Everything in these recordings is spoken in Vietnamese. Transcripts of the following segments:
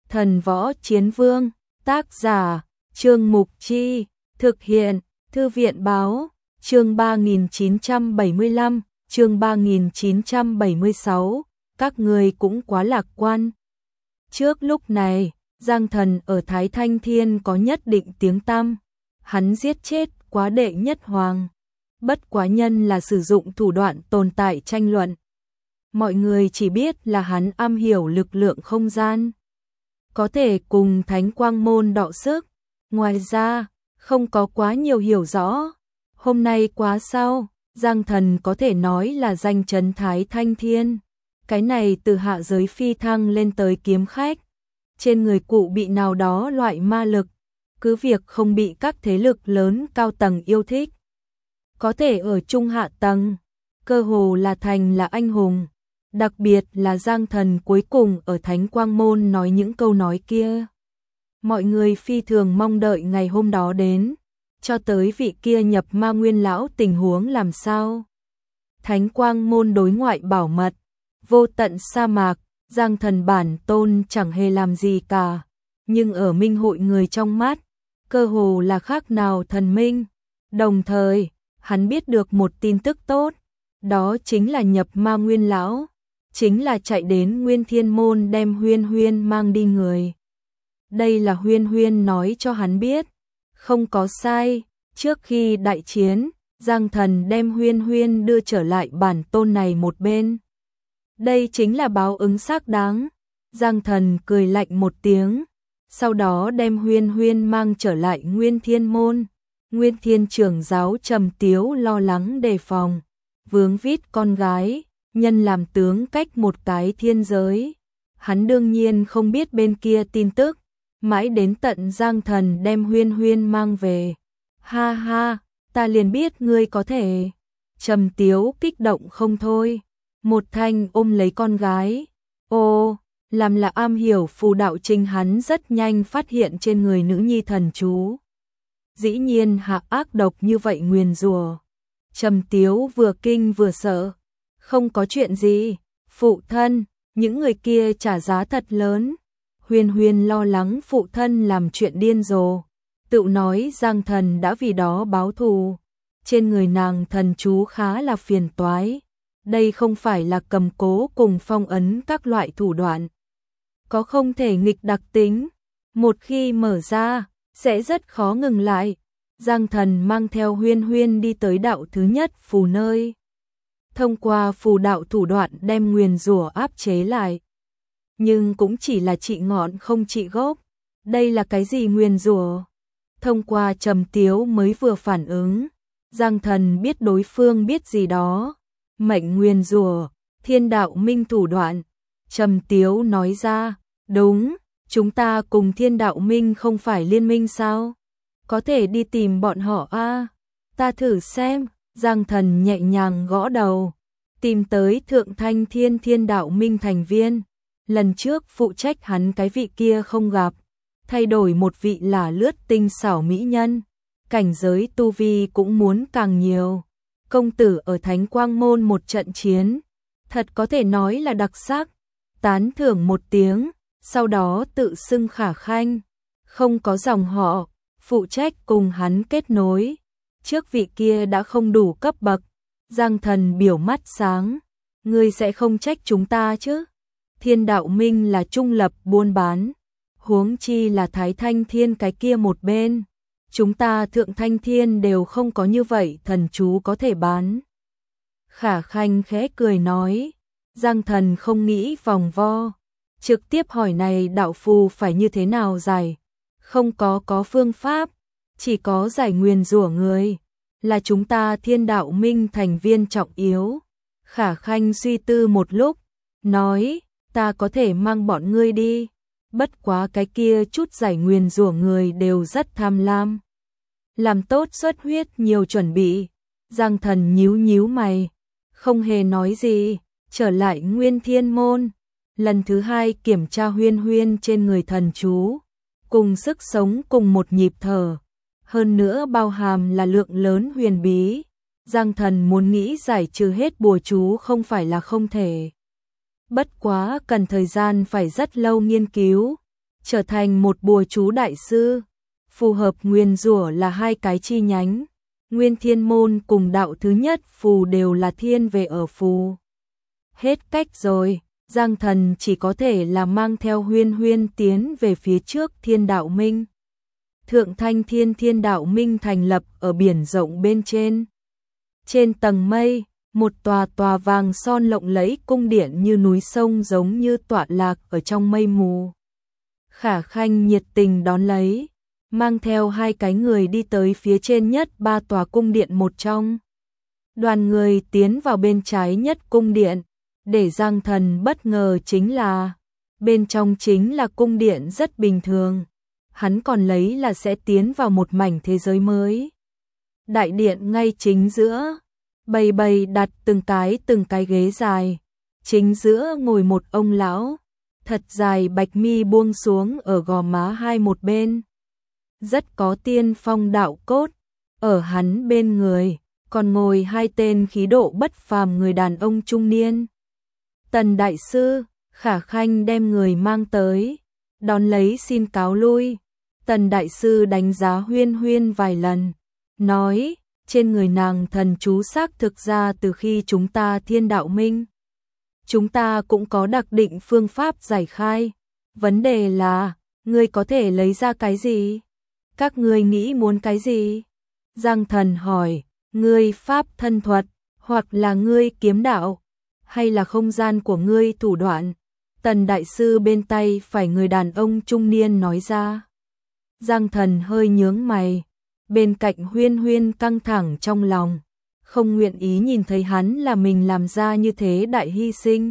Thần Võ Chiến Vương, tác giả, Trương Mục Chi, thực hiện, Thư viện Báo, chương 3975, chương 3976, các người cũng quá lạc quan. Trước lúc này, Giang Thần ở Thái Thanh Thiên có nhất định tiếng tăm, hắn giết chết Quá Đệ Nhất Hoàng. Bất quá nhân là sử dụng thủ đoạn tồn tại tranh luận. Mọi người chỉ biết là hắn am hiểu lực lượng không gian, có thể cùng Thánh Quang Môn đọ sức. Ngoài ra, không có quá nhiều hiểu rõ. Hôm nay quá sau, Giang Thần có thể nói là danh chấn Thái Thanh Thiên. Cái này từ hạ giới phi thăng lên tới kiếm khách. Trên người cụ bị nào đó loại ma lực, cứ việc không bị các thế lực lớn cao tầng yêu thích. Có thể ở trung hạ tầng, cơ hồ là thành là anh hùng. Đặc biệt là Giang Thần cuối cùng ở Thánh Quang Môn nói những câu nói kia. Mọi người phi thường mong đợi ngày hôm đó đến, cho tới vị kia nhập ma nguyên lão tình huống làm sao. Thánh Quang Môn đối ngoại bảo mật, vô tận sa mạc, Giang Thần bản tôn chẳng hề làm gì cả, nhưng ở minh hội người trong mắt, cơ hồ là khác nào thần minh. Đồng thời, hắn biết được một tin tức tốt, đó chính là nhập ma nguyên lão, chính là chạy đến Nguyên Thiên Môn đem Huyên Huyên mang đi người. Đây là Huyên Huyên nói cho hắn biết, không có sai, trước khi đại chiến, Giang Thần đem Huyên Huyên đưa trở lại bản tôn này một bên. Đây chính là báo ứng xác đáng. Giang Thần cười lạnh một tiếng, sau đó đem Huyên Huyên mang trở lại Nguyên Thiên Môn. Nguyên Thiên trưởng giáo Trầm Tiếu lo lắng đề phòng, vướng vít con gái, nhân làm tướng cách một cái thiên giới. Hắn đương nhiên không biết bên kia tin tức, mãi đến tận Giang Thần đem Huyên Huyên mang về. Ha ha, ta liền biết ngươi có thể. Trầm Tiếu kích động không thôi, một thanh ôm lấy con gái. Ô, làm là am hiểu phù đạo trình hắn rất nhanh phát hiện trên người nữ nhi thần chú. Dĩ nhiên hạ ác độc như vậy nguyền rủa. Trầm Tiếu vừa kinh vừa sợ. Không có chuyện gì, phụ thân, những người kia trả giá thật lớn. Huyên Huyên lo lắng phụ thân làm chuyện điên rồ, tự nói Giang Thần đã vì đó báo thù. Trên người nàng thần chú khá là phiền toái, đây không phải là cầm cố cùng phong ấn các loại thủ đoạn, có không thể nghịch đặc tính, một khi mở ra sẽ rất khó ngừng lại. Giang Thần mang theo Huyên Huyên đi tới đạo thứ nhất phù nơi, thông qua phù đạo thủ đoạn đem nguyền rủa áp chế lại. Nhưng cũng chỉ là trị ngọn không trị gốc. Đây là cái gì nguyền rủa? Thông qua Trầm Tiếu mới vừa phản ứng, Giang Thần biết đối phương biết gì đó. Mệnh nguyền rủa, thiên đạo minh thủ đoạn. Trầm Tiếu nói ra, đúng, chúng ta cùng thiên đạo minh không phải liên minh sao? Có thể đi tìm bọn họ a. Ta thử xem. Giang Thần nhẹ nhàng gõ đầu, tìm tới Thượng Thanh Thiên thiên đạo minh thành viên. Lần trước phụ trách hắn cái vị kia không gặp, thay đổi một vị là lướt tinh xảo mỹ nhân, cảnh giới tu vi cũng muốn càng nhiều. Công tử ở Thánh Quang Môn một trận chiến, thật có thể nói là đặc sắc. Tán thưởng một tiếng, sau đó tự xưng Khả Khanh, không có dòng họ, phụ trách cùng hắn kết nối. Trước vị kia đã không đủ cấp bậc. Giang Thần biểu mắt sáng, ngươi sẽ không trách chúng ta chứ? Thiên đạo minh là trung lập buôn bán, huống chi là Thái Thanh Thiên cái kia một bên. Chúng ta Thượng Thanh Thiên đều không có như vậy thần chú có thể bán. Khả Khanh khẽ cười nói. Giang Thần không nghĩ vòng vo, trực tiếp hỏi này đạo phù phải như thế nào giải. Không có phương pháp, chỉ có giải nguyền rủa người, là chúng ta thiên đạo minh thành viên trọng yếu. Khả Khanh suy tư một lúc, nói, ta có thể mang bọn ngươi đi, bất quá cái kia chút giải nguyền rủa người đều rất tham lam. Làm tốt xuất huyết nhiều chuẩn bị. Giang Thần nhíu nhíu mày, không hề nói gì, trở lại Nguyên Thiên Môn. Lần thứ hai kiểm tra Huyên Huyên trên người thần chú, cùng sức sống cùng một nhịp thở, hơn nữa bao hàm là lượng lớn huyền bí. Giang Thần muốn nghĩ giải trừ hết bùa chú không phải là không thể. Bất quá cần thời gian phải rất lâu nghiên cứu. trở thành một bùa chú đại sư. Phù hợp nguyền rủa là hai cái chi nhánh. Nguyên Thiên môn cùng đạo thứ nhất phù đều là thiên về ở phù. Hết cách rồi, Giang Thần chỉ có thể là mang theo Huyên Huyên tiến về phía trước Thiên Đạo Minh. Thượng Thanh Thiên Đạo Minh thành lập ở biển rộng bên trên. Trên tầng mây, một tòa vàng son lộng lẫy cung điện như núi sông giống như tọa lạc ở trong mây mù. Khả Khanh nhiệt tình đón lấy, mang theo hai cái người đi tới phía trên nhất ba tòa cung điện một trong. Đoàn người tiến vào bên trái nhất cung điện, để Giang Thần bất ngờ chính là, bên trong chính là cung điện rất bình thường. Hắn còn lấy là sẽ tiến vào một mảnh thế giới mới. Đại điện ngay chính giữa, bày đặt từng cái ghế dài. Chính giữa ngồi một ông lão, thật dài bạch mi buông xuống ở gò má hai một bên. Rất có tiên phong đạo cốt, ở hắn bên người, còn ngồi hai tên khí độ bất phàm người đàn ông trung niên. Tần đại sư, Khả Khanh đem người mang tới, đón lấy xin cáo lui. Tần đại sư đánh giá Huyên Huyên vài lần, nói, trên người nàng thần chú xác thực ra từ khi chúng ta Thiên Đạo Minh. Chúng ta cũng có đặc định phương pháp giải khai. Vấn đề là, ngươi có thể lấy ra cái gì? Các ngươi nghĩ muốn cái gì? Giang Thần hỏi, ngươi pháp thân thuật, hoặc là ngươi kiếm đạo, hay là không gian của ngươi thủ đoạn? Tần đại sư bên tay phải người đàn ông trung niên nói ra. Giang Thần hơi nhướng mày, bên cạnh Huyên Huyên căng thẳng trong lòng, không nguyện ý nhìn thấy hắn là mình làm ra như thế đại hy sinh.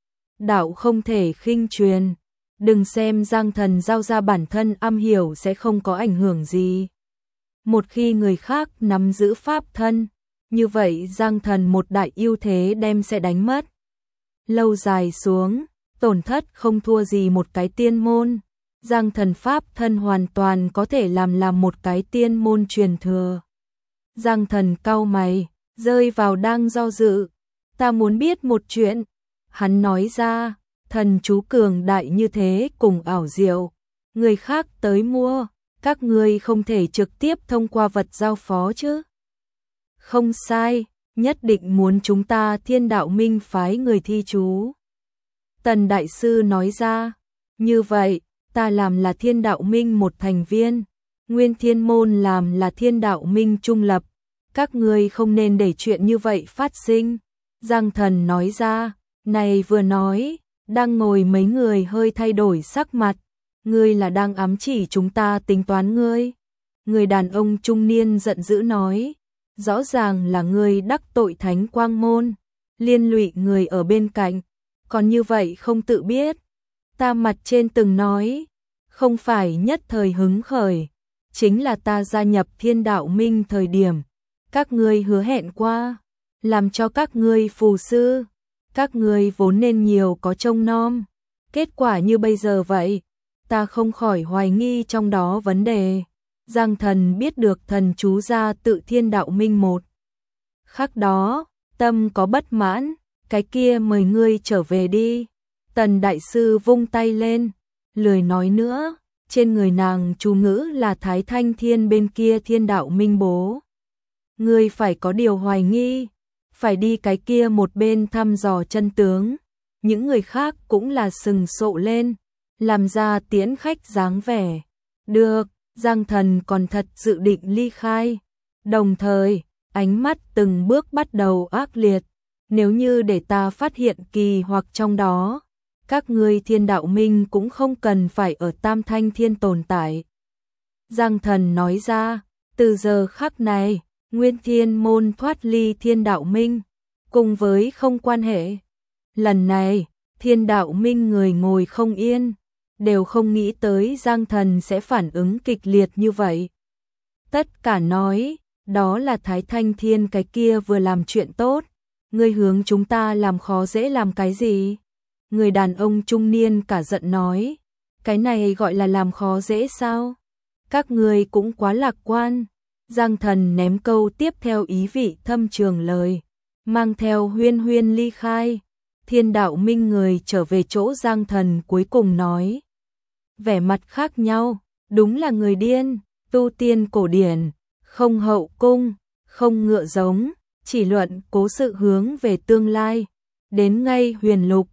Đạo không thể khinh truyền, đừng xem Giang Thần giao ra bản thân am hiểu sẽ không có ảnh hưởng gì. Một khi người khác nắm giữ pháp thân, như vậy Giang Thần một đại ưu thế đem sẽ đánh mất. Lâu dài xuống, tổn thất không thua gì một cái tiên môn. Giang Thần pháp thân hoàn toàn có thể làm một cái tiên môn truyền thừa. Giang Thần cau mày, rơi vào đang do dự. Ta muốn biết một chuyện. Hắn nói ra, thần chú cường đại như thế cùng ảo diệu. Người khác tới mua, các ngươi không thể trực tiếp thông qua vật giao phó chứ. Không sai, nhất định muốn chúng ta Thiên Đạo Minh phái người thi chú. Tần đại sư nói ra, như vậy, ta làm là Thiên Đạo Minh một thành viên, Nguyên Thiên môn làm là Thiên Đạo Minh trung lập, các ngươi không nên để chuyện như vậy phát sinh. Giang Thần nói ra, này vừa nói, đang ngồi mấy người hơi thay đổi sắc mặt, ngươi là đang ám chỉ chúng ta tính toán ngươi. Người đàn ông trung niên giận dữ nói, rõ ràng là ngươi đắc tội Thánh Quang môn, liên lụy người ở bên cạnh, còn như vậy không tự biết. Ta mặt trên từng nói, không phải nhất thời hứng khởi, chính là ta gia nhập Thiên Đạo Minh thời điểm, các ngươi hứa hẹn qua, làm cho các ngươi phù sư, các ngươi vốn nên nhiều có trông nom, kết quả như bây giờ vậy, ta không khỏi hoài nghi trong đó vấn đề. Giang Thần biết được thần chú ra tự Thiên Đạo Minh một khắc đó, tâm có bất mãn, cái kia mời ngươi trở về đi. Tần đại sư vung tay lên, lười nói nữa, trên người nàng chú ngữ là Thái Thanh Thiên bên kia Thiên Đạo Minh bố. Ngươi phải có điều hoài nghi, phải đi cái kia một bên thăm dò chân tướng. Những người khác cũng là sừng sộ lên, làm ra tiễn khách dáng vẻ. Được, Giang Thần còn thật dự định ly khai. Đồng thời, ánh mắt từng bước bắt đầu ác liệt. Nếu như để ta phát hiện kỳ hoặc trong đó, các ngươi Thiên Đạo Minh cũng không cần phải ở Tam Thanh Thiên tồn tại. Giang Thần nói ra, từ giờ khắc này, Nguyên Thiên môn thoát ly Thiên Đạo Minh, cùng với không quan hệ. Lần này, Thiên Đạo Minh người ngồi không yên, đều không nghĩ tới Giang Thần sẽ phản ứng kịch liệt như vậy. Tất cả nói, đó là Thái Thanh Thiên cái kia vừa làm chuyện tốt, ngươi hướng chúng ta làm khó dễ làm cái gì? Người đàn ông trung niên cả giận nói, cái này gọi là làm khó dễ sao? Các ngươi cũng quá lạc quan. Giang Thần ném câu tiếp theo ý vị thâm trường lời, mang theo Huyên Huyên ly khai. Thiên Đạo Minh người trở về chỗ Giang Thần cuối cùng nói. vẻ mặt khác nhau, đúng là người điên, tu tiên cổ điển, không hậu cung, không ngựa giống, chỉ luận cố sự hướng về tương lai. Đến ngay huyền lục,